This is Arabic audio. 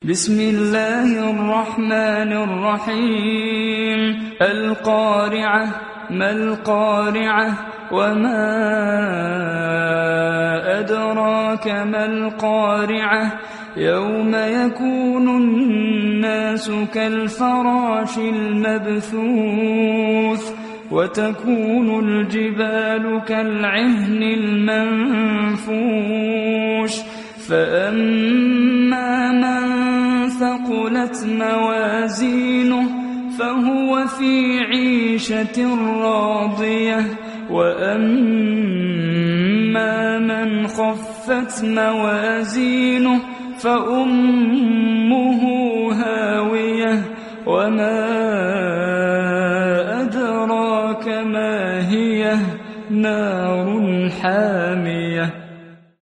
بسم الله الرحمن الرحيم القارعة ما القارعة وما أدراك ما القارعة يوم يكون الناس كالفراش المبثوث وتكون الجبال كالعهن المنفوش فأما من ثقلت موازينه فهو في عيشة راضية وأما من خفت موازينه فأمه هاوية وما أدراك ما هي نار